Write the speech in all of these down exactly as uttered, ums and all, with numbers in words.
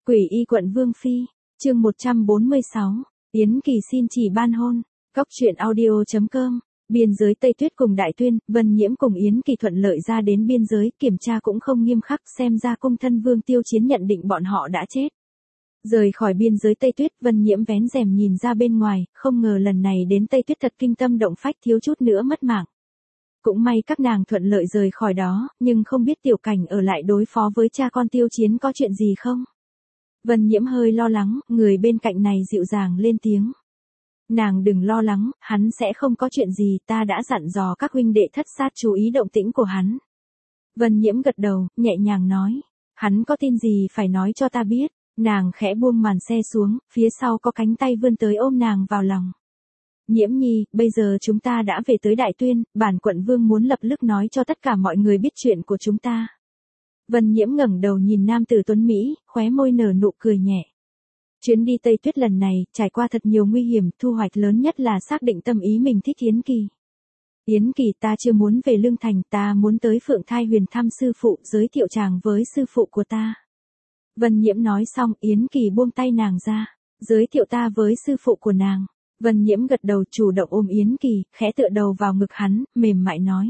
Quỷ y quận Vương Phi, chương một trăm bốn mươi sáu, Yến Kỳ xin chỉ ban hôn, Cóc truyện audio chấm com. Biên giới Tây Tuyết cùng Đại Tuyên, Vân Nhiễm cùng Yến Kỳ thuận lợi ra đến biên giới, kiểm tra cũng không nghiêm khắc, xem ra cung thân Vương Tiêu Chiến nhận định bọn họ đã chết. Rời khỏi biên giới Tây Tuyết, Vân Nhiễm vén rèm nhìn ra bên ngoài, không ngờ lần này đến Tây Tuyết thật kinh tâm động phách, thiếu chút nữa mất mạng. Cũng may các nàng thuận lợi rời khỏi đó, nhưng không biết Tiểu Cảnh ở lại đối phó với cha con Tiêu Chiến có chuyện gì không? Vân Nhiễm hơi lo lắng, người bên cạnh này dịu dàng lên tiếng. Nàng đừng lo lắng, hắn sẽ không có chuyện gì, ta đã dặn dò các huynh đệ thất sát chú ý động tĩnh của hắn. Vân Nhiễm gật đầu, nhẹ nhàng nói, hắn có tin gì phải nói cho ta biết. Nàng khẽ buông màn xe xuống, phía sau có cánh tay vươn tới ôm nàng vào lòng. Nhiễm nhi, bây giờ chúng ta đã về tới Đại Tuyên, bản quận vương muốn lập tức nói cho tất cả mọi người biết chuyện của chúng ta. Vân Nhiễm ngẩng đầu nhìn nam tử tuấn Mỹ, khóe môi nở nụ cười nhẹ. Chuyến đi Tây Tuyết lần này, trải qua thật nhiều nguy hiểm, thu hoạch lớn nhất là xác định tâm ý mình thích Yến Kỳ. Yến Kỳ, ta chưa muốn về Lương Thành, ta muốn tới Phượng Thai Huyền thăm sư phụ, giới thiệu chàng với sư phụ của ta. Vân Nhiễm nói xong, Yến Kỳ buông tay nàng ra, giới thiệu ta với sư phụ của nàng. Vân Nhiễm gật đầu, chủ động ôm Yến Kỳ, khẽ tựa đầu vào ngực hắn, mềm mại nói.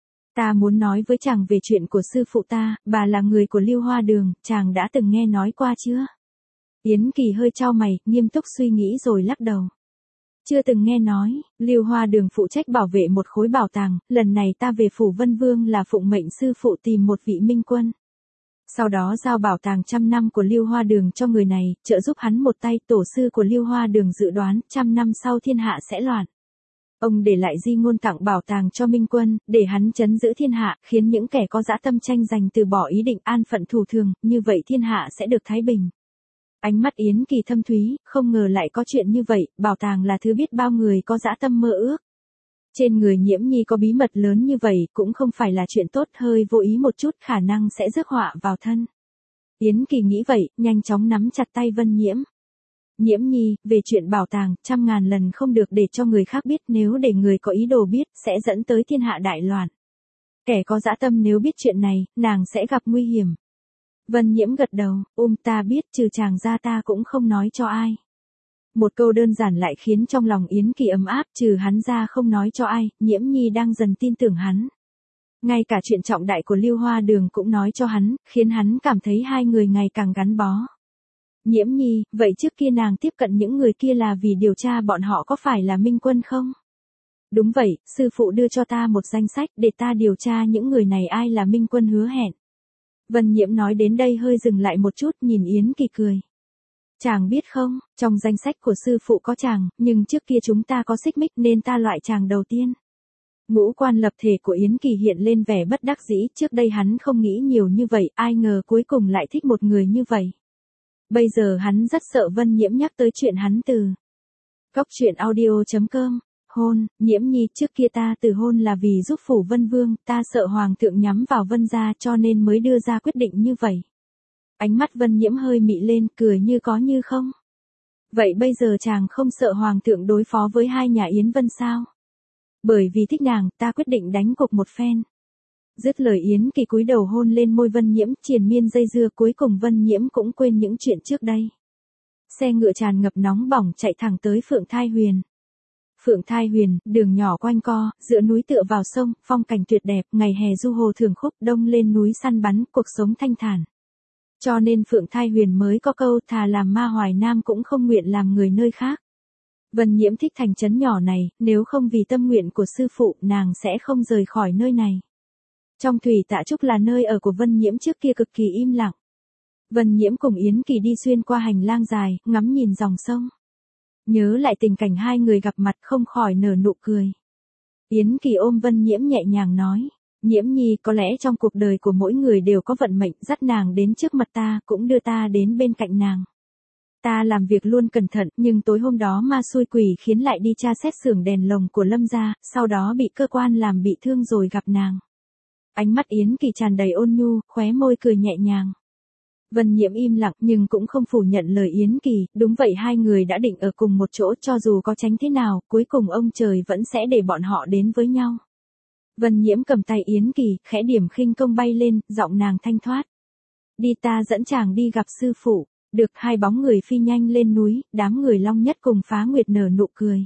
Ta muốn nói với chàng về chuyện của sư phụ ta, bà là người của Lưu Hoa Đường, chàng đã từng nghe nói qua chưa? Yến Kỳ hơi chau mày, nghiêm túc suy nghĩ rồi lắc đầu. Chưa từng nghe nói, Lưu Hoa Đường phụ trách bảo vệ một khối bảo tàng, lần này ta về phủ Vân Vương là phụng mệnh sư phụ tìm một vị minh quân. Sau đó giao bảo tàng trăm năm của Lưu Hoa Đường cho người này, trợ giúp hắn một tay. Tổ sư của Lưu Hoa Đường dự đoán trăm năm sau thiên hạ sẽ loạn. Ông để lại di ngôn tặng bảo tàng cho Minh Quân, để hắn trấn giữ thiên hạ, khiến những kẻ có dã tâm tranh giành từ bỏ ý định an phận thủ thường, như vậy thiên hạ sẽ được thái bình. Ánh mắt Yến Kỳ thâm thúy, không ngờ lại có chuyện như vậy, bảo tàng là thứ biết bao người có dã tâm mơ ước. Trên người Nhiễm nhi có bí mật lớn như vậy, cũng không phải là chuyện tốt, hơi vô ý một chút khả năng sẽ rước họa vào thân. Yến Kỳ nghĩ vậy, nhanh chóng nắm chặt tay Vân Nhiễm. Nhiễm nhi, về chuyện bảo tàng, trăm ngàn lần không được để cho người khác biết, nếu để người có ý đồ biết, sẽ dẫn tới thiên hạ đại loạn. Kẻ có dã tâm nếu biết chuyện này, nàng sẽ gặp nguy hiểm. Vân Nhiễm gật đầu, um ta biết, trừ chàng ra ta cũng không nói cho ai. Một câu đơn giản lại khiến trong lòng Yến Kỳ ấm áp, trừ hắn ra không nói cho ai, Nhiễm nhi đang dần tin tưởng hắn. Ngay cả chuyện trọng đại của Lưu Hoa Đường cũng nói cho hắn, khiến hắn cảm thấy hai người ngày càng gắn bó. Nhiễm nhi, vậy trước kia nàng tiếp cận những người kia là vì điều tra bọn họ có phải là minh quân không? Đúng vậy, sư phụ đưa cho ta một danh sách để ta điều tra những người này ai là minh quân hứa hẹn. Vân Nhiễm nói đến đây hơi dừng lại một chút, nhìn Yến Kỳ cười. Chàng biết không, trong danh sách của sư phụ có chàng, nhưng trước kia chúng ta có xích mích nên ta loại chàng đầu tiên. Ngũ quan lập thể của Yến Kỳ hiện lên vẻ bất đắc dĩ, trước đây hắn không nghĩ nhiều như vậy, ai ngờ cuối cùng lại thích một người như vậy. Bây giờ hắn rất sợ Vân Nhiễm nhắc tới chuyện hắn từ. Cóc truyện audio chấm com. Hôn, Nhiễm nhi, trước kia ta từ hôn là vì giúp phủ Vân Vương, ta sợ hoàng thượng nhắm vào Vân gia cho nên mới đưa ra quyết định như vậy. Ánh mắt Vân Nhiễm hơi mị lên, cười như có như không. Vậy bây giờ chàng không sợ hoàng thượng đối phó với hai nhà Yến Vân sao? Bởi vì thích nàng, ta quyết định đánh cuộc một phen. Dứt lời Yến Kỳ cúi đầu hôn lên môi Vân Nhiễm, triền miên dây dưa, cuối cùng Vân Nhiễm cũng quên những chuyện trước đây. Xe ngựa tràn ngập nóng bỏng chạy thẳng tới Phượng Thai Huyền. Phượng Thai Huyền, đường nhỏ quanh co, giữa núi tựa vào sông, phong cảnh tuyệt đẹp, ngày hè du hồ thường khúc, đông lên núi săn bắn, cuộc sống thanh thản. Cho nên Phượng Thai Huyền mới có câu thà làm ma Hoài Nam cũng không nguyện làm người nơi khác. Vân Nhiễm thích thành trấn nhỏ này, nếu không vì tâm nguyện của sư phụ, nàng sẽ không rời khỏi nơi này. Trong thủy tạ trúc là nơi ở của Vân Nhiễm trước kia cực kỳ im lặng. Vân Nhiễm cùng Yến Kỳ đi xuyên qua hành lang dài, ngắm nhìn dòng sông. Nhớ lại tình cảnh hai người gặp mặt không khỏi nở nụ cười. Yến Kỳ ôm Vân Nhiễm nhẹ nhàng nói, Nhiễm nhi, có lẽ trong cuộc đời của mỗi người đều có vận mệnh, dắt nàng đến trước mặt ta, cũng đưa ta đến bên cạnh nàng. Ta làm việc luôn cẩn thận, nhưng tối hôm đó ma xui quỷ khiến lại đi tra xét xưởng đèn lồng của Lâm gia, sau đó bị cơ quan làm bị thương rồi gặp nàng. Ánh mắt Yến Kỳ tràn đầy ôn nhu, khóe môi cười nhẹ nhàng. Vân Nhiễm im lặng nhưng cũng không phủ nhận lời Yến Kỳ, đúng vậy, hai người đã định ở cùng một chỗ, cho dù có tránh thế nào, cuối cùng ông trời vẫn sẽ để bọn họ đến với nhau. Vân Nhiễm cầm tay Yến Kỳ, khẽ điểm khinh công bay lên, giọng nàng thanh thoát. Đi, ta dẫn chàng đi gặp sư phụ. Được, hai bóng người phi nhanh lên núi, đám người Long Nhất cùng Phá Nguyệt nở nụ cười.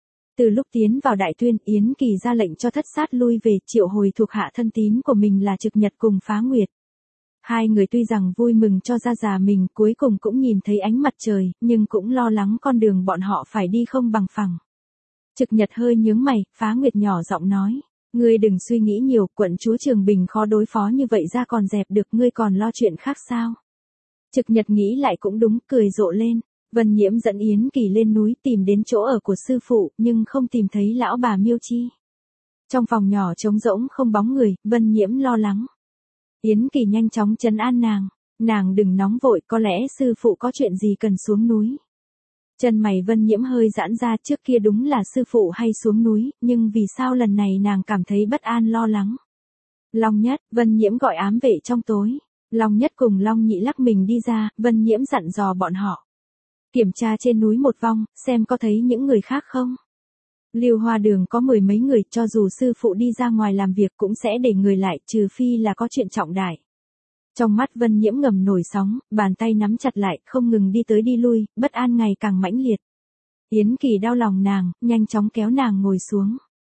Từ lúc tiến vào Đại Tuyên, Yến Kỳ ra lệnh cho thất sát lui về, triệu hồi thuộc hạ thân tín của mình là Trực Nhật cùng Phá Nguyệt. Hai người tuy rằng vui mừng cho gia già mình cuối cùng cũng nhìn thấy ánh mặt trời, nhưng cũng lo lắng con đường bọn họ phải đi không bằng phẳng. Trực Nhật hơi nhướng mày, Phá Nguyệt nhỏ giọng nói. Ngươi đừng suy nghĩ nhiều, quận chúa Trường Bình khó đối phó như vậy ra còn dẹp được, ngươi còn lo chuyện khác sao? Trực Nhật nghĩ lại cũng đúng, cười rộ lên. Vân Nhiễm dẫn Yến Kỳ lên núi tìm đến chỗ ở của sư phụ, nhưng không tìm thấy lão bà Miêu Chi. Trong phòng nhỏ trống rỗng không bóng người, Vân Nhiễm lo lắng. Yến Kỳ nhanh chóng trấn an nàng. Nàng đừng nóng vội, có lẽ sư phụ có chuyện gì cần xuống núi. Chân mày Vân Nhiễm hơi giãn ra, trước kia đúng là sư phụ hay xuống núi, nhưng vì sao lần này nàng cảm thấy bất an lo lắng. Long Nhất, Vân Nhiễm gọi ám vệ trong tối. Long Nhất cùng Long Nhị lắc mình đi ra, Vân Nhiễm dặn dò bọn họ. Kiểm tra trên núi một vòng, xem có thấy những người khác không. Lưu Hoa Đường có mười mấy người, cho dù sư phụ đi ra ngoài làm việc cũng sẽ để người lại, trừ phi là có chuyện trọng đại. Trong mắt Vân Nhiễm ngầm nổi sóng, bàn tay nắm chặt lại, không ngừng đi tới đi lui, bất an ngày càng mãnh liệt. Yến Kỳ đau lòng nàng, nhanh chóng kéo nàng ngồi xuống.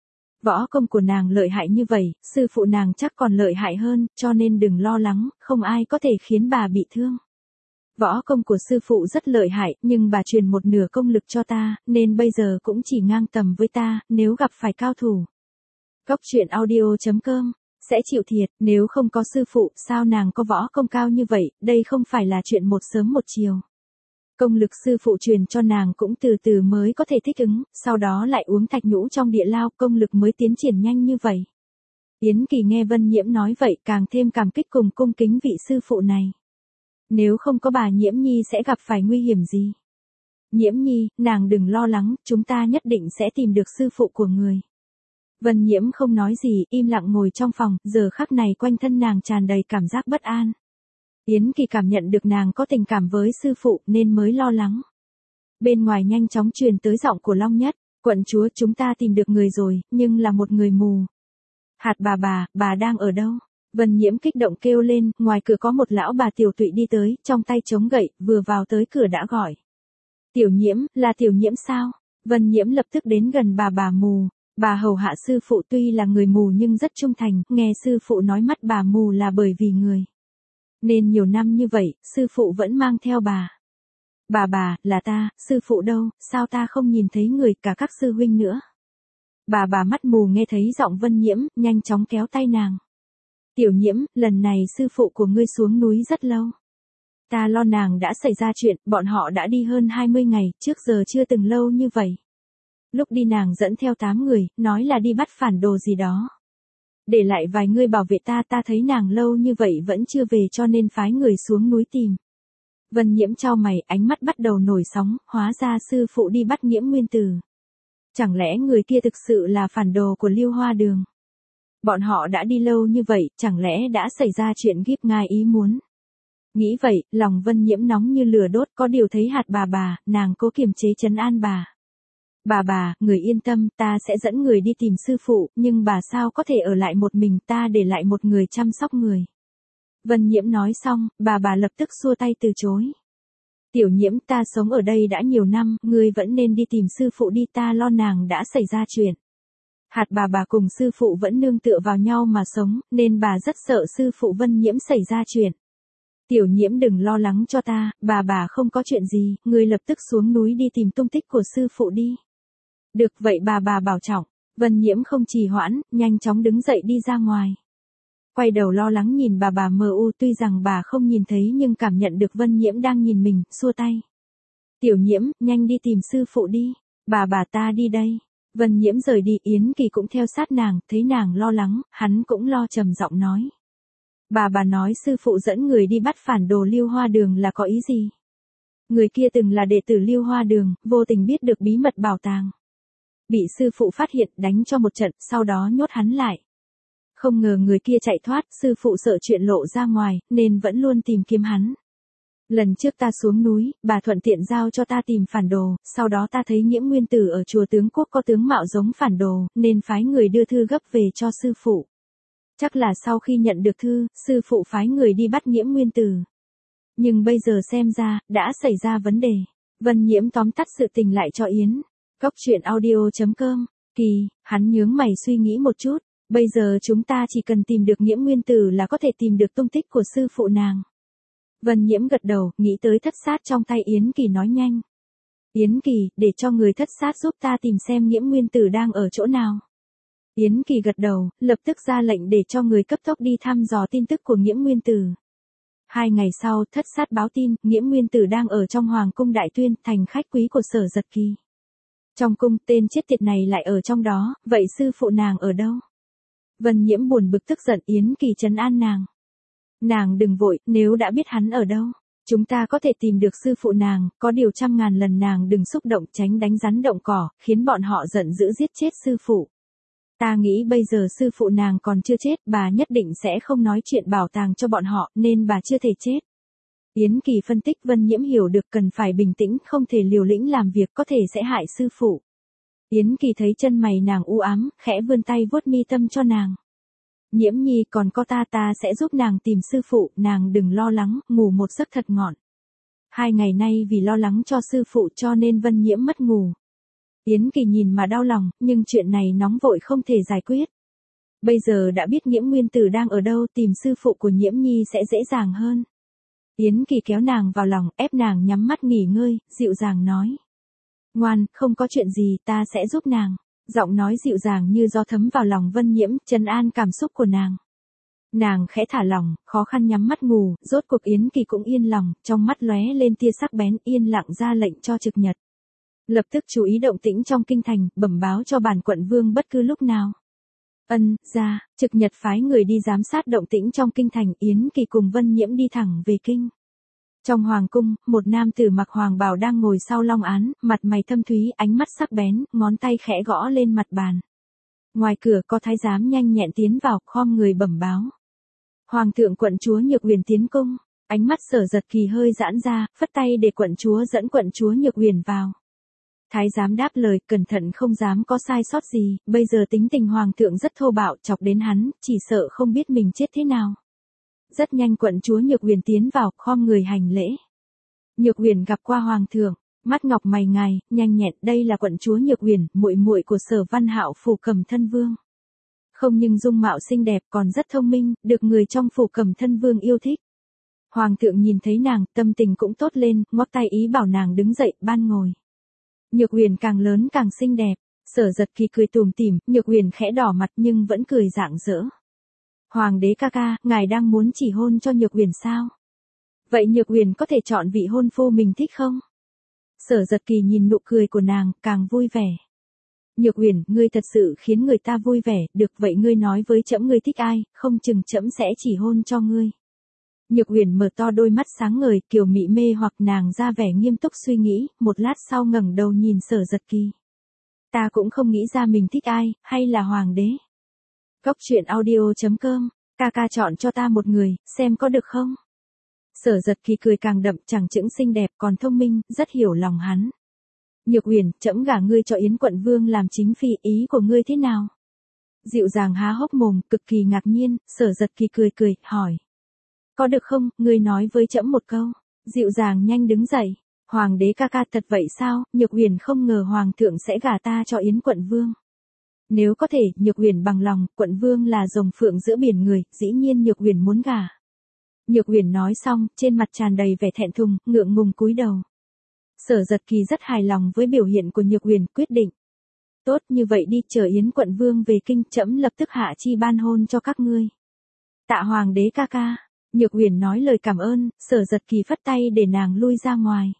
Võ công của nàng lợi hại như vậy, sư phụ nàng chắc còn lợi hại hơn, cho nên đừng lo lắng, không ai có thể khiến bà bị thương. Võ công của sư phụ rất lợi hại, nhưng bà truyền một nửa công lực cho ta, nên bây giờ cũng chỉ ngang tầm với ta, nếu gặp phải cao thủ. Góc truyện audio chấm com sẽ chịu thiệt, nếu không có sư phụ, sao nàng có võ công cao như vậy, đây không phải là chuyện một sớm một chiều. Công lực sư phụ truyền cho nàng cũng từ từ mới có thể thích ứng, sau đó lại uống thạch nhũ trong địa lao, công lực mới tiến triển nhanh như vậy. Yến Kỳ nghe Vân Nhiễm nói vậy càng thêm cảm kích cùng cung kính vị sư phụ này. Nếu không có bà Nhiễm Nhi sẽ gặp phải nguy hiểm gì? Nhiễm Nhi, nàng đừng lo lắng, chúng ta nhất định sẽ tìm được sư phụ của người. Vân Nhiễm không nói gì, im lặng ngồi trong phòng, giờ khắc này quanh thân nàng tràn đầy cảm giác bất an. Yến Kỳ cảm nhận được nàng có tình cảm với sư phụ nên mới lo lắng. Bên ngoài nhanh chóng truyền tới giọng của Long Nhất, quận chúa chúng ta tìm được người rồi, nhưng là một người mù. Hạt bà bà, bà đang ở đâu? Vân Nhiễm kích động kêu lên, ngoài cửa có một lão bà tiểu tụy đi tới, trong tay chống gậy, vừa vào tới cửa đã gọi. Tiểu Nhiễm, là Tiểu Nhiễm sao? Vân Nhiễm lập tức đến gần bà bà mù. Bà hầu hạ sư phụ tuy là người mù nhưng rất trung thành, nghe sư phụ nói mắt bà mù là bởi vì người. Nên nhiều năm như vậy, sư phụ vẫn mang theo bà. Bà bà, là ta, sư phụ đâu, sao ta không nhìn thấy người cả các sư huynh nữa? Bà bà mắt mù nghe thấy giọng Vân Nhiễm, nhanh chóng kéo tay nàng. Tiểu Nhiễm, lần này sư phụ của ngươi xuống núi rất lâu. Ta lo nàng đã xảy ra chuyện, bọn họ đã đi hơn hai mươi ngày, trước giờ chưa từng lâu như vậy. Lúc đi nàng dẫn theo tám người, nói là đi bắt phản đồ gì đó. Để lại vài người bảo vệ ta, ta thấy nàng lâu như vậy vẫn chưa về cho nên phái người xuống núi tìm. Vân Nhiễm chau mày, ánh mắt bắt đầu nổi sóng, hóa ra sư phụ đi bắt Nhiễm Nguyên Tử. Chẳng lẽ người kia thực sự là phản đồ của Lưu Hoa Đường? Bọn họ đã đi lâu như vậy, chẳng lẽ đã xảy ra chuyện gíp ngai ý muốn? Nghĩ vậy, lòng Vân Nhiễm nóng như lửa đốt, có điều thấy hạt bà bà, nàng cố kiềm chế trấn an bà. Bà bà, người yên tâm, ta sẽ dẫn người đi tìm sư phụ, nhưng bà sao có thể ở lại một mình, ta để lại một người chăm sóc người. Vân Nhiễm nói xong, bà bà lập tức xua tay từ chối. Tiểu Nhiễm, ta sống ở đây đã nhiều năm, ngươi vẫn nên đi tìm sư phụ đi, ta lo nàng đã xảy ra chuyện. Hạt bà bà cùng sư phụ vẫn nương tựa vào nhau mà sống, nên bà rất sợ sư phụ Vân Nhiễm xảy ra chuyện. Tiểu Nhiễm đừng lo lắng cho ta, bà bà không có chuyện gì, ngươi lập tức xuống núi đi tìm tung tích của sư phụ đi. Được vậy bà bà bảo trọng. Vân Nhiễm không trì hoãn, nhanh chóng đứng dậy đi ra ngoài. Quay đầu lo lắng nhìn bà bà mờ u, tuy rằng bà không nhìn thấy nhưng cảm nhận được Vân Nhiễm đang nhìn mình, xua tay. Tiểu Nhiễm, nhanh đi tìm sư phụ đi. Bà bà ta đi đây. Vân Nhiễm rời đi, Yến Kỳ cũng theo sát nàng, thấy nàng lo lắng, hắn cũng lo trầm giọng nói. Bà bà nói sư phụ dẫn người đi bắt phản đồ Lưu Hoa Đường là có ý gì? Người kia từng là đệ tử Lưu Hoa Đường, vô tình biết được bí mật bảo tàng. Bị sư phụ phát hiện, đánh cho một trận, sau đó nhốt hắn lại. Không ngờ người kia chạy thoát, sư phụ sợ chuyện lộ ra ngoài, nên vẫn luôn tìm kiếm hắn. Lần trước ta xuống núi, bà thuận tiện giao cho ta tìm phản đồ, sau đó ta thấy Nhiễm Nguyên Tử ở chùa Tướng Quốc có tướng mạo giống phản đồ, nên phái người đưa thư gấp về cho sư phụ. Chắc là sau khi nhận được thư, sư phụ phái người đi bắt Nhiễm Nguyên Tử. Nhưng bây giờ xem ra, đã xảy ra vấn đề. Vân Nhiễm tóm tắt sự tình lại cho Yến. Cốc truyện audio chấm com. Kỳ, hắn nhướng mày suy nghĩ một chút. Bây giờ chúng ta chỉ cần tìm được Nhiễm Nguyên Tử là có thể tìm được tung tích của sư phụ nàng. Vân Nhiễm gật đầu, nghĩ tới thất sát trong tay Yến Kỳ nói nhanh. Yến Kỳ, để cho người thất sát giúp ta tìm xem Nhiễm Nguyên Tử đang ở chỗ nào. Yến Kỳ gật đầu, lập tức ra lệnh để cho người cấp tốc đi thăm dò tin tức của Nhiễm Nguyên Tử. Hai ngày sau, thất sát báo tin, Nhiễm Nguyên Tử đang ở trong Hoàng cung Đại Tuyên, thành khách quý của Sở Giật Kỳ. Trong cung, tên chết tiệt này lại ở trong đó, vậy sư phụ nàng ở đâu? Vân Nhiễm buồn bực tức giận, Yến Kỳ trấn an nàng. Nàng đừng vội, nếu đã biết hắn ở đâu, chúng ta có thể tìm được sư phụ nàng, có điều trăm ngàn lần nàng đừng xúc động, tránh đánh rắn động cỏ, khiến bọn họ giận dữ giết chết sư phụ. Ta nghĩ bây giờ sư phụ nàng còn chưa chết, bà nhất định sẽ không nói chuyện bảo tàng cho bọn họ, nên bà chưa thể chết. Yến Kỳ phân tích, Vân Nhiễm hiểu được cần phải bình tĩnh, không thể liều lĩnh làm việc có thể sẽ hại sư phụ. Yến Kỳ thấy chân mày nàng u ám, khẽ vươn tay vuốt mi tâm cho nàng. Nhiễm Nhi, còn có ta ta sẽ giúp nàng tìm sư phụ, nàng đừng lo lắng, ngủ một giấc thật ngon. Hai ngày nay vì lo lắng cho sư phụ cho nên Vân Nhiễm mất ngủ. Yến Kỳ nhìn mà đau lòng, nhưng chuyện này nóng vội không thể giải quyết. Bây giờ đã biết Nhiễm Nguyên Tử đang ở đâu, tìm sư phụ của Nhiễm Nhi sẽ dễ dàng hơn. Yến Kỳ kéo nàng vào lòng, ép nàng nhắm mắt nghỉ ngơi, dịu dàng nói. Ngoan, không có chuyện gì, ta sẽ giúp nàng. Giọng nói dịu dàng như gió thấm vào lòng Vân Nhiễm, trấn an cảm xúc của nàng. Nàng khẽ thả lỏng, khó khăn nhắm mắt ngủ, rốt cuộc Yến Kỳ cũng yên lòng, trong mắt lóe lên tia sắc bén, yên lặng ra lệnh cho Trực Nhật. Lập tức chú ý động tĩnh trong kinh thành, bẩm báo cho bản quận vương bất cứ lúc nào. Ân, ra, Trực Nhật phái người đi giám sát động tĩnh trong kinh thành, Yến Kỳ cùng Vân Nhiễm đi thẳng về kinh. Trong hoàng cung, một nam tử mặc hoàng bào đang ngồi sau long án, mặt mày thâm thúy, ánh mắt sắc bén, ngón tay khẽ gõ lên mặt bàn. Ngoài cửa có thái giám nhanh nhẹn tiến vào, khom người bẩm báo. Hoàng thượng quận chúa Nhược Huyền tiến cung, ánh mắt Sở Giật Kỳ hơi giãn ra, phất tay để quận chúa dẫn quận chúa Nhược Huyền vào. Thái giám đáp lời, cẩn thận không dám có sai sót gì, bây giờ tính tình hoàng thượng rất thô bạo, chọc đến hắn, chỉ sợ không biết mình chết thế nào. Rất nhanh quận chúa Nhược Huyền tiến vào, khom người hành lễ. Nhược Huyền gặp qua hoàng thượng, mắt ngọc mày ngài, nhanh nhẹn, đây là quận chúa Nhược Huyền, muội muội của Sở Văn Hạo phủ Cẩm Thân Vương. Không nhưng dung mạo xinh đẹp còn rất thông minh, được người trong phủ Cẩm Thân Vương yêu thích. Hoàng thượng nhìn thấy nàng, tâm tình cũng tốt lên, ngoắc tay ý bảo nàng đứng dậy, ban ngồi. Nhược Huyền càng lớn càng xinh đẹp, Sở Giật Kỳ cười tủm tỉm, Nhược Huyền khẽ đỏ mặt nhưng vẫn cười rạng rỡ. Hoàng đế ca ca, ngài đang muốn chỉ hôn cho Nhược Huyền sao? Vậy Nhược Huyền có thể chọn vị hôn phu mình thích không? Sở Giật Kỳ nhìn nụ cười của nàng, càng vui vẻ. Nhược Huyền, ngươi thật sự khiến người ta vui vẻ, được vậy ngươi nói với trẫm ngươi thích ai, không chừng trẫm sẽ chỉ hôn cho ngươi. Nhược Huyền mở to đôi mắt sáng ngời, kiều mị mê hoặc nàng ra vẻ nghiêm túc suy nghĩ, một lát sau ngẩng đầu nhìn Sở Giật Kỳ. Ta cũng không nghĩ ra mình thích ai, hay là hoàng đế. Cốc truyện audio chấm com, ca ca chọn cho ta một người, xem có được không? Sở Giật Kỳ cười càng đậm, chẳng chững xinh đẹp còn thông minh, rất hiểu lòng hắn. Nhược Huyền, trẫm gả ngươi cho Yến quận vương làm chính phi, ý của ngươi thế nào? Dịu dàng há hốc mồm, cực kỳ ngạc nhiên, Sở Giật Kỳ cười cười, hỏi. Có được không, ngươi nói với trẫm một câu. Dịu dàng nhanh đứng dậy. Hoàng đế ca ca thật vậy sao, Nhược Huyền không ngờ hoàng thượng sẽ gả ta cho Yến quận vương. Nếu có thể, Nhược Huyền bằng lòng, quận vương là rồng phượng giữa biển người, dĩ nhiên Nhược Huyền muốn gả. Nhược Huyền nói xong, trên mặt tràn đầy vẻ thẹn thùng, ngượng ngùng cúi đầu. Sở Giật Kỳ rất hài lòng với biểu hiện của Nhược Huyền, quyết định. Tốt, như vậy đi, chờ Yến quận vương về kinh, trẫm lập tức hạ chi ban hôn cho các ngươi. Tạ hoàng đế ca ca. Nhược Huyền nói lời cảm ơn, Sở Giật Kỳ phất tay để nàng lui ra ngoài.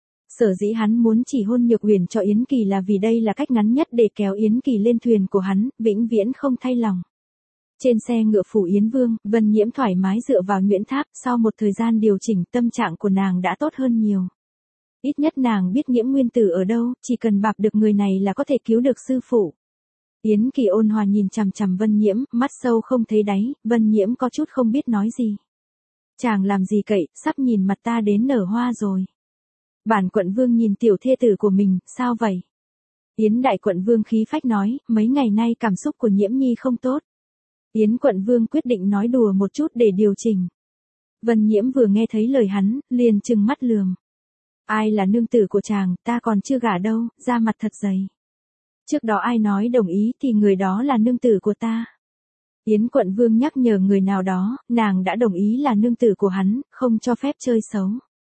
Sở dĩ hắn muốn chỉ hôn Nhược Huyền cho Yến Kỳ là vì đây là cách ngắn nhất để kéo Yến Kỳ lên thuyền của hắn, vĩnh viễn không thay lòng. Trên xe ngựa phủ Yến Vương, Vân Nhiễm thoải mái dựa vào nhuyễn tháp, sau một thời gian điều chỉnh, tâm trạng của nàng đã tốt hơn nhiều. Ít nhất nàng biết Nhiễm Nguyên Tử ở đâu, chỉ cần bạc được người này là có thể cứu được sư phụ. Yến Kỳ ôn hòa nhìn chằm chằm Vân Nhiễm, mắt sâu không thấy đáy, Vân Nhiễm có chút không biết nói gì. Chàng làm gì cậy, sắp nhìn mặt ta đến nở hoa rồi. Bản quận vương nhìn tiểu thê tử của mình, sao vậy? Yến đại quận vương khí phách nói, mấy ngày nay cảm xúc của Nhiễm Nhi không tốt. Yến quận vương quyết định nói đùa một chút để điều chỉnh. Vân Nhiễm vừa nghe thấy lời hắn, liền trừng mắt lườm. Ai là nương tử của chàng, ta còn chưa gả đâu, da mặt thật dày. Trước đó ai nói đồng ý thì người đó là nương tử của ta. Yến quận vương nhắc nhở người nào đó, nàng đã đồng ý là nương tử của hắn, không cho phép chơi xấu.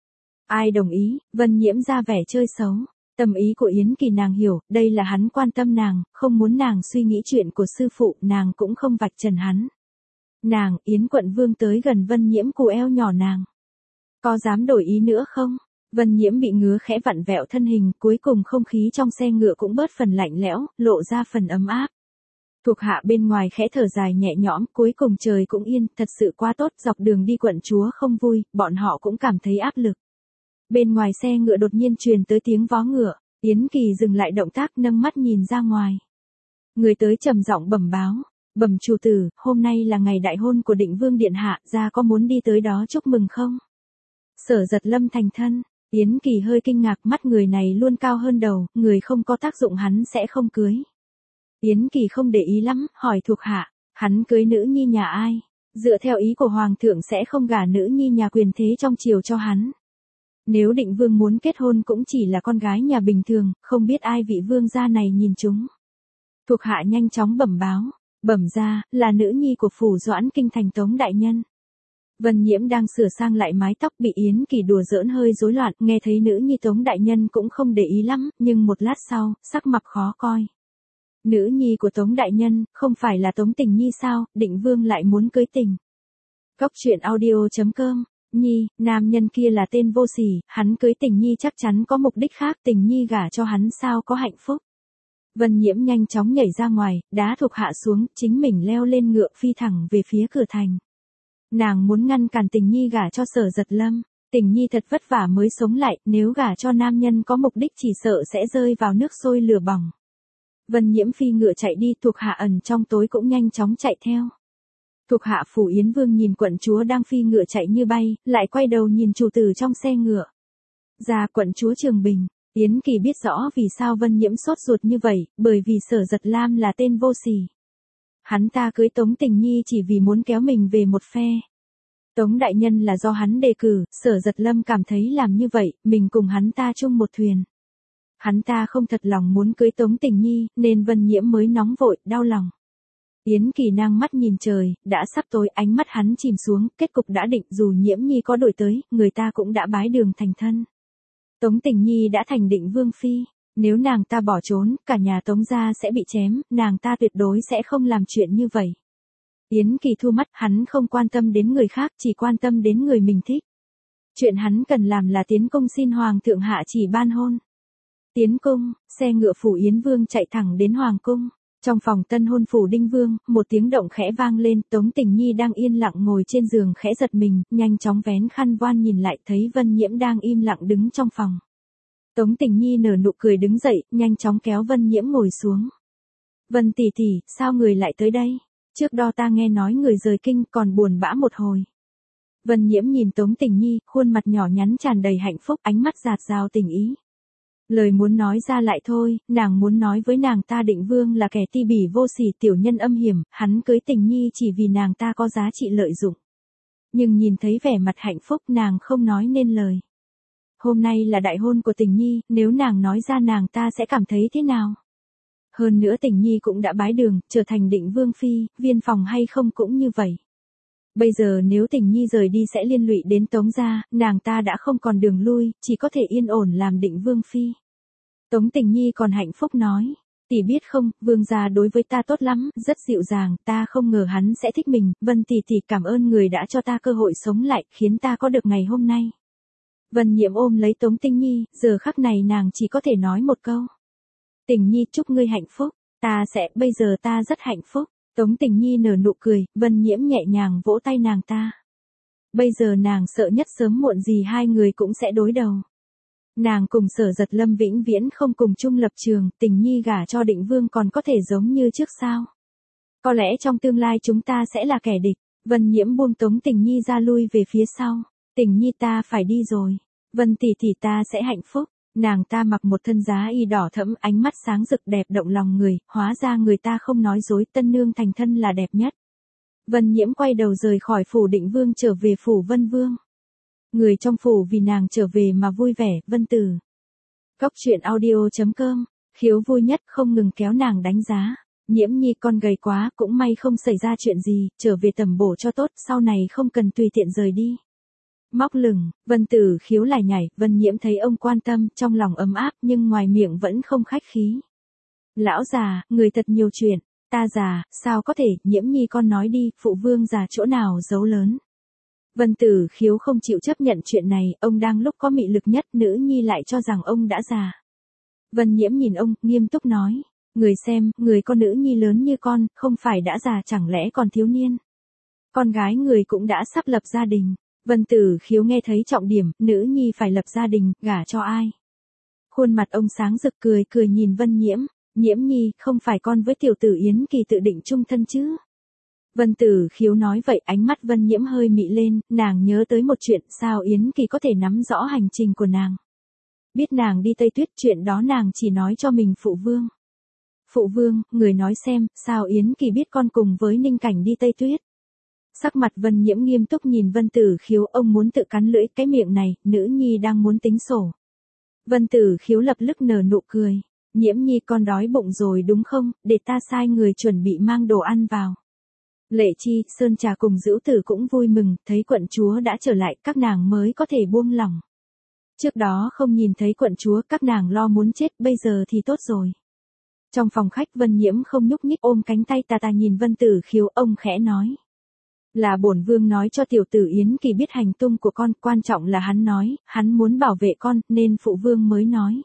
Ai đồng ý, Vân Nhiễm ra vẻ chơi xấu. Tâm ý của Yến Kỳ nàng hiểu, đây là hắn quan tâm nàng, không muốn nàng suy nghĩ chuyện của sư phụ, nàng cũng không vạch trần hắn. Nàng, Yến quận vương tới gần Vân Nhiễm cù eo nhỏ nàng. Có dám đổi ý nữa không? Vân Nhiễm bị ngứa khẽ vặn vẹo thân hình, cuối cùng không khí trong xe ngựa cũng bớt phần lạnh lẽo, lộ ra phần ấm áp. Thuộc hạ bên ngoài khẽ thở dài nhẹ nhõm, cuối cùng trời cũng yên, thật sự quá tốt, dọc đường đi quận chúa không vui, bọn họ cũng cảm thấy áp lực. Bên ngoài xe ngựa đột nhiên truyền tới tiếng vó ngựa, Yến Kỳ dừng lại động tác nâng mắt nhìn ra ngoài. Người tới trầm giọng bẩm báo, bẩm chủ tử, hôm nay là ngày đại hôn của Định Vương điện hạ, gia có muốn đi tới đó chúc mừng không? Sở Giật Lâm thành thân, Yến Kỳ hơi kinh ngạc, mắt người này luôn cao hơn đầu, người không có tác dụng hắn sẽ không cưới. Yến Kỳ không để ý lắm, hỏi thuộc hạ, hắn cưới nữ nhi nhà ai? Dựa theo ý của hoàng thượng sẽ không gả nữ nhi nhà quyền thế trong triều cho hắn. Nếu Định Vương muốn kết hôn cũng chỉ là con gái nhà bình thường, không biết ai vị vương gia này nhìn chúng. Thuộc hạ nhanh chóng bẩm báo, bẩm ra, là nữ nhi của phủ Doãn kinh thành Tống đại nhân. Vân Nhiễm đang sửa sang lại mái tóc bị Yến Kỳ đùa giỡn hơi rối loạn, nghe thấy nữ nhi Tống đại nhân cũng không để ý lắm, nhưng một lát sau, sắc mặt khó coi. Nữ nhi của Tống đại nhân, không phải là Tống Tình Nhi sao, Định Vương lại muốn cưới tình. Cốc truyện audio chấm com. Nhi, nam nhân kia là tên vô sỉ, hắn cưới Tình Nhi chắc chắn có mục đích khác, Tình Nhi gả cho hắn sao có hạnh phúc. Vân Nhiễm nhanh chóng nhảy ra ngoài, đá thuộc hạ xuống, chính mình leo lên ngựa phi thẳng về phía cửa thành. Nàng muốn ngăn cản Tình Nhi gả cho Sở Giật Lâm, Tình Nhi thật vất vả mới sống lại, nếu gả cho nam nhân có mục đích chỉ sợ sẽ rơi vào nước sôi lửa bỏng. Vân Nhiễm phi ngựa chạy đi, thuộc hạ ẩn trong tối cũng nhanh chóng chạy theo. Thuộc hạ phủ Yến Vương nhìn quận chúa đang phi ngựa chạy như bay, lại quay đầu nhìn chủ tử trong xe ngựa. Ra quận chúa Trường Bình, Yến Kỳ biết rõ vì sao Vân Nhiễm sốt ruột như vậy, bởi vì Sở Giật Lam là tên vô sỉ. Hắn ta cưới Tống Tình Nhi chỉ vì muốn kéo mình về một phe. Tống đại nhân là do hắn đề cử, Sở Giật Lâm cảm thấy làm như vậy, mình cùng hắn ta chung một thuyền. Hắn ta không thật lòng muốn cưới Tống Tình Nhi, nên Vân Nhiễm mới nóng vội, đau lòng. Yến Kỳ nang mắt nhìn trời, đã sắp tối, ánh mắt hắn chìm xuống, kết cục đã định, dù Nhiễm Nhi có đổi tới, người ta cũng đã bái đường thành thân. Tống Tình Nhi đã thành Định Vương phi, nếu nàng ta bỏ trốn, cả nhà Tống gia sẽ bị chém, nàng ta tuyệt đối sẽ không làm chuyện như vậy. Yến Kỳ thu mắt, hắn không quan tâm đến người khác, chỉ quan tâm đến người mình thích. Chuyện hắn cần làm là tiến cung xin hoàng thượng hạ chỉ ban hôn. Tiến cung, xe ngựa phủ Yến Vương chạy thẳng đến hoàng cung. Trong phòng tân hôn phủ Đinh Vương, một tiếng động khẽ vang lên, Tống Tình Nhi đang yên lặng ngồi trên giường khẽ giật mình, nhanh chóng vén khăn voan nhìn lại thấy Vân Nhiễm đang im lặng đứng trong phòng. Tống Tình Nhi nở nụ cười đứng dậy, nhanh chóng kéo Vân Nhiễm ngồi xuống. Vân tỷ tỷ, sao người lại tới đây? Trước đó ta nghe nói người rời kinh còn buồn bã một hồi. Vân Nhiễm nhìn Tống Tình Nhi, khuôn mặt nhỏ nhắn tràn đầy hạnh phúc, ánh mắt dạt dào tình ý. Lời muốn nói ra lại thôi, nàng muốn nói với nàng ta Định Vương là kẻ ti bỉ vô sỉ tiểu nhân âm hiểm, hắn cưới Tình Nhi chỉ vì nàng ta có giá trị lợi dụng. Nhưng nhìn thấy vẻ mặt hạnh phúc nàng không nói nên lời. Hôm nay là đại hôn của Tình Nhi, nếu nàng nói ra nàng ta sẽ cảm thấy thế nào? Hơn nữa Tình Nhi cũng đã bái đường, trở thành Định Vương phi, viên phòng hay không cũng như vậy. Bây giờ nếu Tình Nhi rời đi sẽ liên lụy đến Tống gia, nàng ta đã không còn đường lui, chỉ có thể yên ổn làm Định Vương phi. Tống Tình Nhi còn hạnh phúc nói, tỷ biết không, vương gia đối với ta tốt lắm, rất dịu dàng, ta không ngờ hắn sẽ thích mình, Vân tỷ tỷ cảm ơn người đã cho ta cơ hội sống lại, khiến ta có được ngày hôm nay. Vân Nhiễm ôm lấy Tống Tình Nhi, giờ khắc này nàng chỉ có thể nói một câu. Tình Nhi chúc ngươi hạnh phúc, ta sẽ, bây giờ ta rất hạnh phúc. Tống Tình Nhi nở nụ cười, Vân Nhiễm nhẹ nhàng vỗ tay nàng ta. Bây giờ nàng sợ nhất sớm muộn gì hai người cũng sẽ đối đầu. Nàng cùng Sở Giật Lâm vĩnh viễn không cùng chung lập trường, Tình Nhi gả cho Định Vương còn có thể giống như trước sao? Có lẽ trong tương lai chúng ta sẽ là kẻ địch. Vân Nhiễm buông Tống Tình Nhi ra lui về phía sau. Tình Nhi ta phải đi rồi. Vân tỷ tỷ ta sẽ hạnh phúc. Nàng ta mặc một thân giá y đỏ thẫm, ánh mắt sáng rực đẹp động lòng người, hóa ra người ta không nói dối, tân nương thành thân là đẹp nhất. Vân Nhiễm quay đầu rời khỏi phủ Định Vương trở về phủ Vân Vương. Người trong phủ vì nàng trở về mà vui vẻ, Vân Tử. Cóc truyện audio chấm com, Khiếu vui nhất không ngừng kéo nàng đánh giá. Nhiễm nhi con gầy quá, cũng may không xảy ra chuyện gì, trở về tầm bổ cho tốt, sau này không cần tùy tiện rời đi. Móc lửng, Vân Tử Khiếu lại nhảy, Vân Nhiễm thấy ông quan tâm, trong lòng ấm áp, nhưng ngoài miệng vẫn không khách khí. Lão già, người thật nhiều chuyện, ta già, sao có thể, Nhiễm nhi con nói đi, phụ vương già chỗ nào giấu lớn. Vân Tử Khiếu không chịu chấp nhận chuyện này, ông đang lúc có mị lực nhất, nữ nhi lại cho rằng ông đã già. Vân Nhiễm nhìn ông, nghiêm túc nói, người xem, người con nữ nhi lớn như con, không phải đã già chẳng lẽ còn thiếu niên. Con gái người cũng đã sắp lập gia đình. Vân Tử Khiếu nghe thấy trọng điểm, nữ nhi phải lập gia đình, gả cho ai. Khuôn mặt ông sáng rực cười cười nhìn Vân Nhiễm, Nhiễm nhi, không phải con với tiểu tử Yến Kỳ tự định chung thân chứ. Vân Tử Khiếu nói vậy, ánh mắt Vân Nhiễm hơi mị lên, nàng nhớ tới một chuyện, sao Yến Kỳ có thể nắm rõ hành trình của nàng. Biết nàng đi Tây Tuyết, chuyện đó nàng chỉ nói cho mình phụ vương. Phụ vương, người nói xem, sao Yến Kỳ biết con cùng với Ninh Cảnh đi Tây Tuyết. Sắc mặt Vân Nhiễm nghiêm túc nhìn Vân Tử Khiếu, ông muốn tự cắn lưỡi, cái miệng này, nữ nhi đang muốn tính sổ. Vân Tử Khiếu lập tức nở nụ cười, Nhiễm nhi con đói bụng rồi đúng không, để ta sai người chuẩn bị mang đồ ăn vào. Lệ Chi, Sơn Trà cùng Dữu Tử cũng vui mừng, thấy quận chúa đã trở lại, các nàng mới có thể buông lỏng. Trước đó không nhìn thấy quận chúa, các nàng lo muốn chết, bây giờ thì tốt rồi. Trong phòng khách Vân Nhiễm không nhúc nhích, ôm cánh tay tà tà nhìn Vân Tử Khiếu, ông khẽ nói. Là bổn vương nói cho tiểu tử Yến Kỳ biết hành tung của con, quan trọng là hắn nói, hắn muốn bảo vệ con, nên phụ vương mới nói.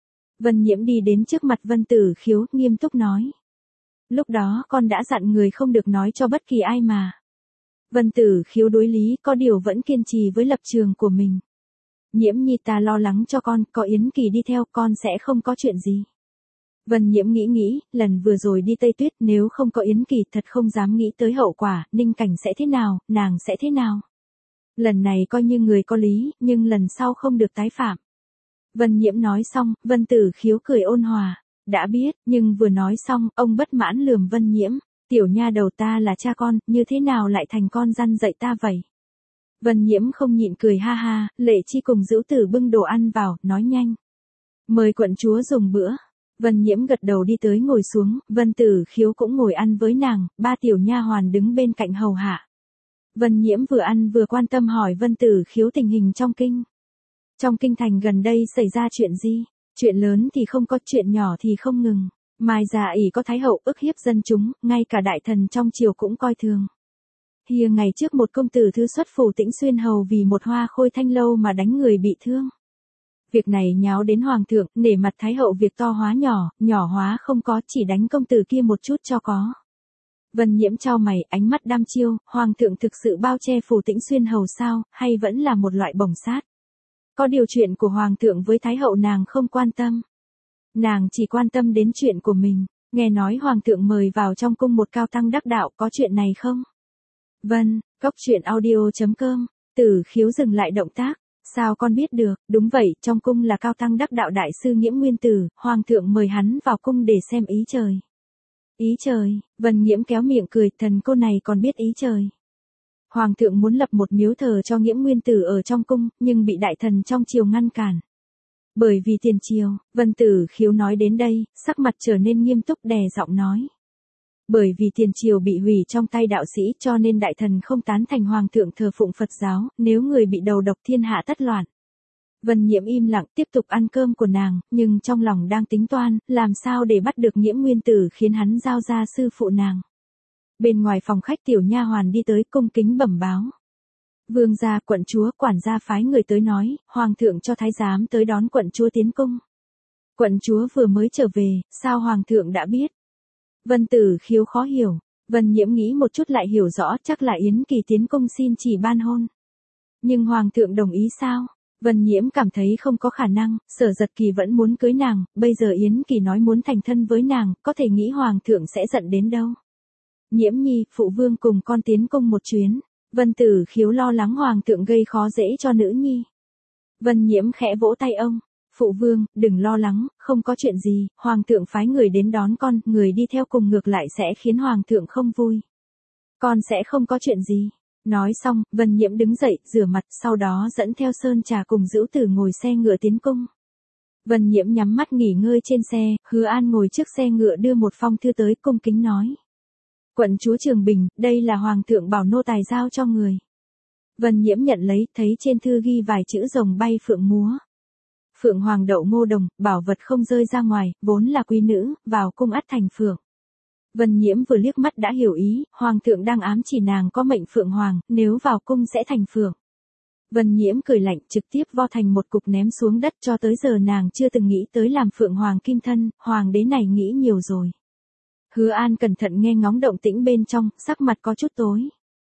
Vân Nhiễm đi đến trước mặt Vân Tử Khiếu, nghiêm túc nói. Lúc đó con đã dặn người không được nói cho bất kỳ ai mà. Vân Tử Khiếu đối lý, có điều vẫn kiên trì với lập trường của mình. Nhiễm nhi ta lo lắng cho con, có Yến Kỳ đi theo con sẽ không có chuyện gì. Vân Nhiễm nghĩ nghĩ, lần vừa rồi đi Tây Tuyết nếu không có Yến Kỳ thật không dám nghĩ tới hậu quả, Ninh Cảnh sẽ thế nào, nàng sẽ thế nào. Lần này coi như người có lý, nhưng lần sau không được tái phạm. Vân Nhiễm nói xong, Vân Tử Khiếu cười ôn hòa, đã biết, nhưng vừa nói xong, ông bất mãn lườm Vân Nhiễm, tiểu nha đầu ta là cha con, như thế nào lại thành con răn dạy ta vậy. Vân Nhiễm không nhịn cười ha ha, Lệ Chi cùng Dữu Tử bưng đồ ăn vào, nói nhanh. Mời quận chúa dùng bữa. Vân Nhiễm gật đầu đi tới ngồi xuống, Vân Tử Khiếu cũng ngồi ăn với nàng, ba tiểu nha hoàn đứng bên cạnh hầu hạ. Vân Nhiễm vừa ăn vừa quan tâm hỏi Vân Tử Khiếu tình hình trong kinh. Trong kinh thành gần đây xảy ra chuyện gì? Chuyện lớn thì không có, chuyện nhỏ thì không ngừng. Mai già ỷ có thái hậu ức hiếp dân chúng, ngay cả đại thần trong triều cũng coi thường. Hìa ngày trước một công tử thứ xuất phủ Tĩnh Xuyên hầu vì một hoa khôi thanh lâu mà đánh người bị thương. Việc này nháo đến hoàng thượng, nể mặt thái hậu việc to hóa nhỏ, nhỏ hóa không có, chỉ đánh công tử kia một chút cho có. Vân Nhiễm chau mày, ánh mắt đăm chiêu, hoàng thượng thực sự bao che phủ Tĩnh Xuyên hầu sao, hay vẫn là một loại bổng sát. Có điều chuyện của hoàng thượng với thái hậu nàng không quan tâm. Nàng chỉ quan tâm đến chuyện của mình, nghe nói hoàng thượng mời vào trong cung một cao tăng đắc đạo, có chuyện này không? Vân, cóc truyện audio chấm com, Tử Khiếu dừng lại động tác. Sao con biết được, đúng vậy, trong cung là cao tăng đắc đạo đại sư Nghiễm Nguyên Tử, hoàng thượng mời hắn vào cung để xem ý trời. Ý trời, Vân Nhiễm kéo miệng cười, thần cô này còn biết ý trời. Hoàng thượng muốn lập một miếu thờ cho Nghiễm Nguyên Tử ở trong cung, nhưng bị đại thần trong triều ngăn cản. Bởi vì tiền triều, Vân Tử Khiếu nói đến đây, sắc mặt trở nên nghiêm túc đè giọng nói. Bởi vì tiền triều bị hủy trong tay đạo sĩ cho nên đại thần không tán thành hoàng thượng thờ phụng Phật giáo, nếu người bị đầu độc thiên hạ tất loạn. Vân Nhiễm im lặng tiếp tục ăn cơm của nàng, nhưng trong lòng đang tính toan, làm sao để bắt được Nghiễm Nguyên Tử khiến hắn giao ra sư phụ nàng. Bên ngoài phòng khách tiểu nha hoàn đi tới cung kính bẩm báo. Vương gia, quận chúa, quản gia phái người tới nói, hoàng thượng cho thái giám tới đón quận chúa tiến cung. Quận chúa vừa mới trở về, sao hoàng thượng đã biết? Vân Tử Khiếu khó hiểu, Vân Nhiễm nghĩ một chút lại hiểu rõ, chắc là Yến Kỳ tiến cung xin chỉ ban hôn. Nhưng hoàng thượng đồng ý sao? Vân Nhiễm cảm thấy không có khả năng, Sở Giật Kỳ vẫn muốn cưới nàng, bây giờ Yến Kỳ nói muốn thành thân với nàng, có thể nghĩ hoàng thượng sẽ giận đến đâu. Nhiễm nhi, phụ vương cùng con tiến cung một chuyến. Vân Tử Khiếu lo lắng hoàng thượng gây khó dễ cho nữ nhi. Vân Nhiễm khẽ vỗ tay ông. Phụ vương, đừng lo lắng, không có chuyện gì, hoàng thượng phái người đến đón con, người đi theo cùng ngược lại sẽ khiến hoàng thượng không vui. Con sẽ không có chuyện gì. Nói xong, Vân Nhiễm đứng dậy, rửa mặt, sau đó dẫn theo Sơn Trà cùng Dữu Tử ngồi xe ngựa tiến cung. Vân Nhiễm nhắm mắt nghỉ ngơi trên xe, Hứa An ngồi trước xe ngựa đưa một phong thư tới, cung kính nói. Quận chúa Trường Bình, đây là Hoàng thượng bảo nô tài giao cho người. Vân Nhiễm nhận lấy, thấy trên thư ghi vài chữ rồng bay phượng múa. Phượng hoàng đậu ngô đồng, bảo vật không rơi ra ngoài, vốn là quý nữ, vào cung ắt thành phượng. Vân Nhiễm vừa liếc mắt đã hiểu ý, Hoàng thượng đang ám chỉ nàng có mệnh phượng hoàng, nếu vào cung sẽ thành phượng. Vân Nhiễm cười lạnh, trực tiếp vo thành một cục ném xuống đất, cho tới giờ nàng chưa từng nghĩ tới làm phượng hoàng kim thân, hoàng đế này nghĩ nhiều rồi. Hứa An cẩn thận nghe ngóng động tĩnh bên trong, sắc mặt có chút tối.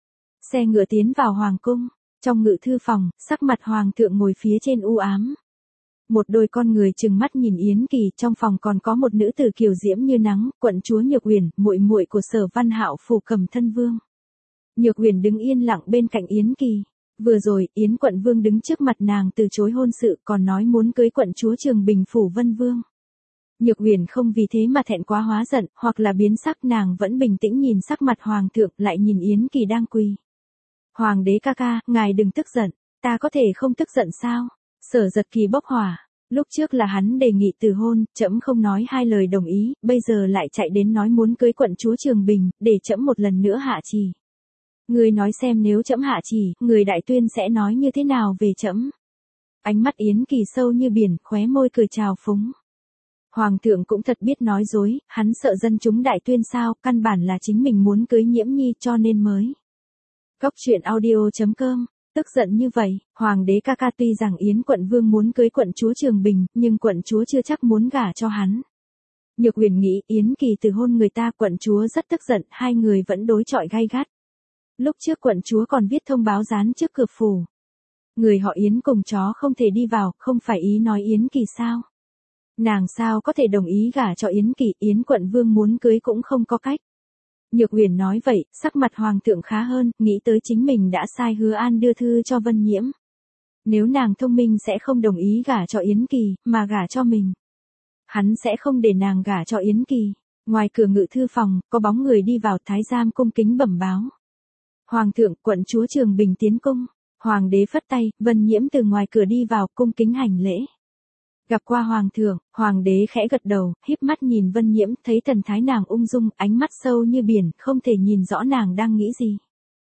Xe ngựa tiến vào hoàng cung, trong ngự thư phòng, sắc mặt hoàng thượng ngồi phía trên u ám. Một đôi con người trừng mắt nhìn Yến Kỳ, trong phòng còn có một nữ tử kiều diễm như nắng, quận chúa Nhược Uyển, muội muội của Sở Văn Hạo phủ Cầm Thân Vương. Nhược Uyển đứng yên lặng bên cạnh Yến Kỳ. Vừa rồi, Yến quận vương đứng trước mặt nàng từ chối hôn sự, còn nói muốn cưới quận chúa Trường Bình phủ Vân Vương. Nhược Uyển không vì thế mà thẹn quá hóa giận, hoặc là biến sắc, nàng vẫn bình tĩnh nhìn sắc mặt hoàng thượng, lại nhìn Yến Kỳ đang quỳ. Hoàng đế ca ca, ngài đừng tức giận, ta có thể không tức giận sao? Sở Giật Kỳ bốc hỏa, lúc trước là hắn đề nghị từ hôn, trẫm không nói hai lời đồng ý, bây giờ lại chạy đến nói muốn cưới quận chúa Trường Bình, để trẫm một lần nữa hạ trì. Người nói xem nếu trẫm hạ trì, người đại tuyên sẽ nói như thế nào về trẫm? Ánh mắt Yến Kỳ sâu như biển, khóe môi cười trào phúng. Hoàng thượng cũng thật biết nói dối, hắn sợ dân chúng đại tuyên sao, căn bản là chính mình muốn cưới Nhiễm Nhi cho nên mới. Cốc truyện audio chấm com. Tức giận như vậy, Hoàng đế ca ca tuy rằng Yến quận vương muốn cưới quận chúa Trường Bình, nhưng quận chúa chưa chắc muốn gả cho hắn. Nhược Uyển nghĩ Yến Kỳ từ hôn người ta, quận chúa rất tức giận, hai người vẫn đối chọi gay gắt. Lúc trước quận chúa còn viết thông báo dán trước cửa phủ. Người họ Yến cùng chó không thể đi vào, không phải ý nói Yến Kỳ sao? Nàng sao có thể đồng ý gả cho Yến Kỳ, Yến quận vương muốn cưới cũng không có cách. Nhược Uyển nói vậy, sắc mặt hoàng thượng khá hơn, nghĩ tới chính mình đã sai Hứa An đưa thư cho Vân Nhiễm. Nếu nàng thông minh sẽ không đồng ý gả cho Yến Kỳ, mà gả cho mình. Hắn sẽ không để nàng gả cho Yến Kỳ. Ngoài cửa ngự thư phòng, có bóng người đi vào, thái giám cung kính bẩm báo. Hoàng thượng, quận chúa Trường Bình tiến cung. Hoàng đế phất tay, Vân Nhiễm từ ngoài cửa đi vào, cung kính hành lễ. Gặp qua hoàng thượng, hoàng đế khẽ gật đầu, híp mắt nhìn Vân Nhiễm, thấy thần thái nàng ung dung, ánh mắt sâu như biển, không thể nhìn rõ nàng đang nghĩ gì.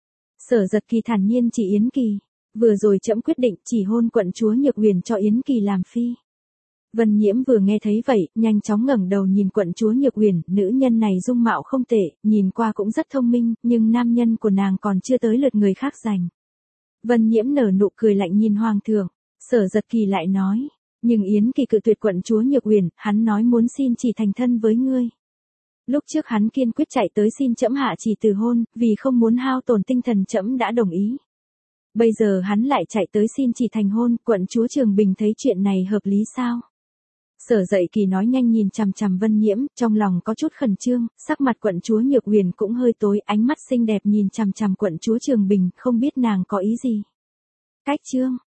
Sở Giật Kỳ thản nhiên chỉ Yến Kỳ, vừa rồi trẫm quyết định chỉ hôn quận chúa Nhược Uyển cho Yến Kỳ làm phi. Vân Nhiễm vừa nghe thấy vậy, nhanh chóng ngẩng đầu nhìn quận chúa Nhược Uyển, nữ nhân này dung mạo không tệ, nhìn qua cũng rất thông minh, nhưng nam nhân của nàng còn chưa tới lượt người khác giành. Vân Nhiễm nở nụ cười lạnh nhìn hoàng thượng, Sở Giật Kỳ lại nói. Nhưng Yến Kỳ cự tuyệt quận chúa Nhược Uyển, hắn nói muốn xin chỉ thành thân với ngươi. Lúc trước hắn kiên quyết chạy tới xin trẫm hạ chỉ từ hôn, vì không muốn hao tổn tinh thần trẫm đã đồng ý. Bây giờ hắn lại chạy tới xin chỉ thành hôn, quận chúa Trường Bình thấy chuyện này hợp lý sao? Sở Dậy Kỳ nói nhanh nhìn chằm chằm Vân Nhiễm, trong lòng có chút khẩn trương, sắc mặt quận chúa Nhược Uyển cũng hơi tối, ánh mắt xinh đẹp nhìn chằm chằm quận chúa Trường Bình, không biết nàng có ý gì. Cách chương